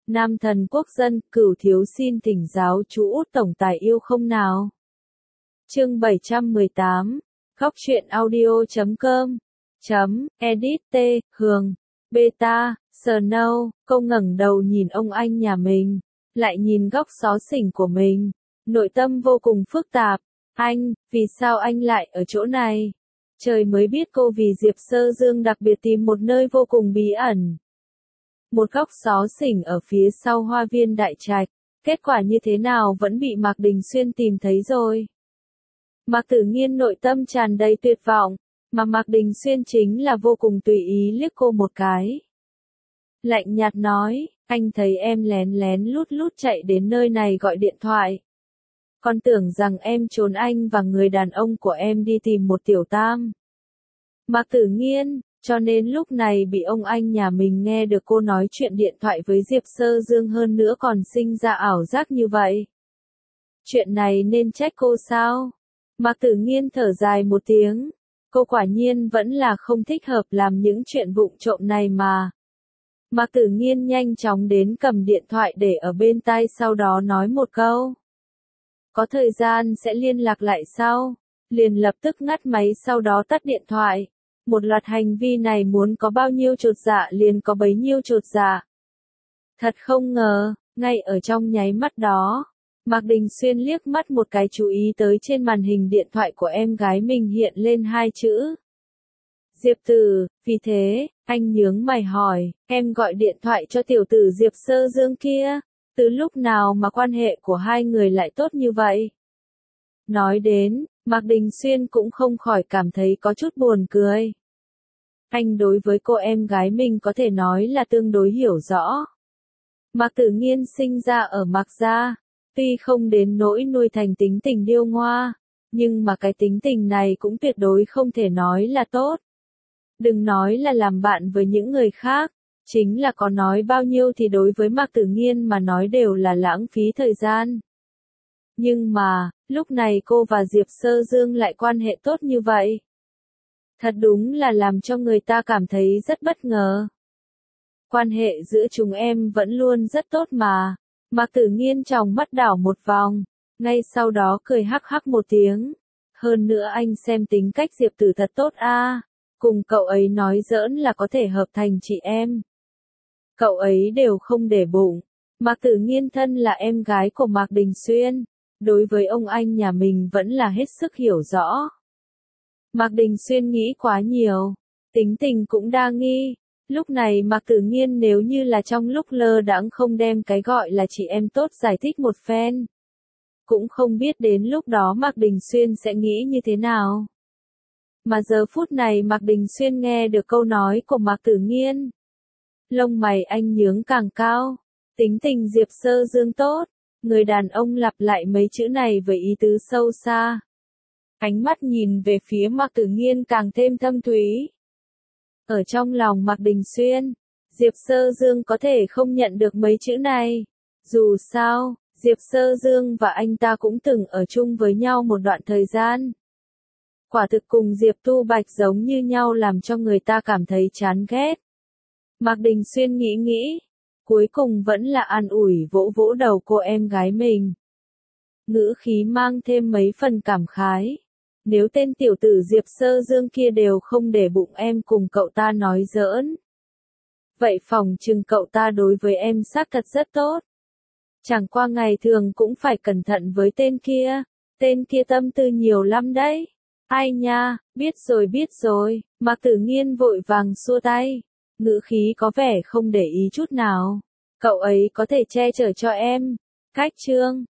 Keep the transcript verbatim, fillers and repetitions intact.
Nam thần quốc dân, Cửu thiếu xin thỉnh giáo chú Út tổng tài yêu không nào. Chương bảy trăm mười tám, Góc truyện audio chấm com, chấm, edit t, Hường, beta, Snow, câu ngẩng đầu nhìn ông anh nhà mình, lại nhìn góc xó xỉnh của mình, nội tâm vô cùng phức tạp. Anh, vì sao anh lại ở chỗ này? Trời mới biết cô vì Diệp Sơ Dương đặc biệt tìm một nơi vô cùng bí ẩn. Một góc xó xỉnh ở phía sau hoa viên đại trạch, kết quả như thế nào vẫn bị Mạc Đình Xuyên tìm thấy rồi. Mạc Tử Nghiên nội tâm tràn đầy tuyệt vọng, mà Mạc Đình Xuyên chính là vô cùng tùy ý liếc cô một cái. Lạnh nhạt nói, anh thấy em lén lén lút lút chạy đến nơi này gọi điện thoại. Còn tưởng rằng em trốn anh và người đàn ông của em đi tìm một tiểu tam. Mạc Tử Nghiên, cho nên lúc này bị ông anh nhà mình nghe được cô nói chuyện điện thoại với Diệp Sơ Dương hơn nữa còn sinh ra ảo giác như vậy. Chuyện này nên trách cô sao? Mạc Tử Nghiên thở dài một tiếng. Cô quả nhiên vẫn là không thích hợp làm những chuyện vụng trộm này mà. Mạc Tử Nghiên nhanh chóng đến cầm điện thoại để ở bên tai sau đó nói một câu. Có thời gian sẽ liên lạc lại sau. Liền lập tức ngắt máy sau đó tắt điện thoại. Một loạt hành vi này muốn có bao nhiêu chột dạ liền có bấy nhiêu chột dạ. Thật không ngờ, ngay ở trong nháy mắt đó, Mạc Đình Xuyên liếc mắt một cái chú ý tới trên màn hình điện thoại của em gái mình hiện lên hai chữ. Diệp Tử, vì thế, anh nhướng mày hỏi, em gọi điện thoại cho tiểu tử Diệp Sơ Dương kia, từ lúc nào mà quan hệ của hai người lại tốt như vậy? Nói đến, Mạc Đình Xuyên cũng không khỏi cảm thấy có chút buồn cười. Anh đối với cô em gái mình có thể nói là tương đối hiểu rõ. Mạc Tử Nghiên sinh ra ở Mạc gia, tuy không đến nỗi nuôi thành tính tình điêu ngoa, nhưng mà cái tính tình này cũng tuyệt đối không thể nói là tốt. Đừng nói là làm bạn với những người khác, chính là có nói bao nhiêu thì đối với Mạc Tử Nghiên mà nói đều là lãng phí thời gian. Nhưng mà, lúc này cô và Diệp Sơ Dương lại quan hệ tốt như vậy. Thật đúng là làm cho người ta cảm thấy rất bất ngờ. Quan hệ giữa chúng em vẫn luôn rất tốt mà. Mạc Tử Nghiên tròng mắt đảo một vòng, ngay sau đó cười hắc hắc một tiếng. Hơn nữa anh xem tính cách Diệp Tử thật tốt a, cùng cậu ấy nói giỡn là có thể hợp thành chị em. Cậu ấy đều không để bụng. Mạc Tử Nghiên thân là em gái của Mạc Đình Xuyên, đối với ông anh nhà mình vẫn là hết sức hiểu rõ. Mạc Đình Xuyên nghĩ quá nhiều, tính tình cũng đa nghi. Lúc này Mạc Tử Nghiên nếu như là trong lúc lơ đãng không đem cái gọi là chị em tốt giải thích một phen. Cũng không biết đến lúc đó Mạc Đình Xuyên sẽ nghĩ như thế nào. Mà giờ phút này Mạc Đình Xuyên nghe được câu nói của Mạc Tử Nghiên. Lông mày anh nhướng càng cao, tính tình Diệp Sơ Dương tốt, người đàn ông lặp lại mấy chữ này với ý tứ sâu xa. Ánh mắt nhìn về phía Mạc Tử Nghiên càng thêm thâm thúy. Ở trong lòng Mạc Đình Xuyên, Diệp Sơ Dương có thể không nhận được mấy chữ này. Dù sao, Diệp Sơ Dương và anh ta cũng từng ở chung với nhau một đoạn thời gian. Quả thực cùng Diệp Tu Bạch giống như nhau làm cho người ta cảm thấy chán ghét. Mạc Đình Xuyên nghĩ nghĩ, cuối cùng vẫn là an ủi vỗ vỗ đầu cô em gái mình. Ngữ khí mang thêm mấy phần cảm khái. Nếu tên tiểu tử Diệp Sơ Dương kia đều không để bụng em cùng cậu ta nói giỡn. Vậy phòng chừng cậu ta đối với em xác thật rất tốt. Chẳng qua ngày thường cũng phải cẩn thận với tên kia. Tên kia tâm tư nhiều lắm đấy. Ai nha, biết rồi biết rồi. Mạc Tử Nghiên vội vàng xua tay. Ngữ khí có vẻ không để ý chút nào. Cậu ấy có thể che chở cho em. Cách chương.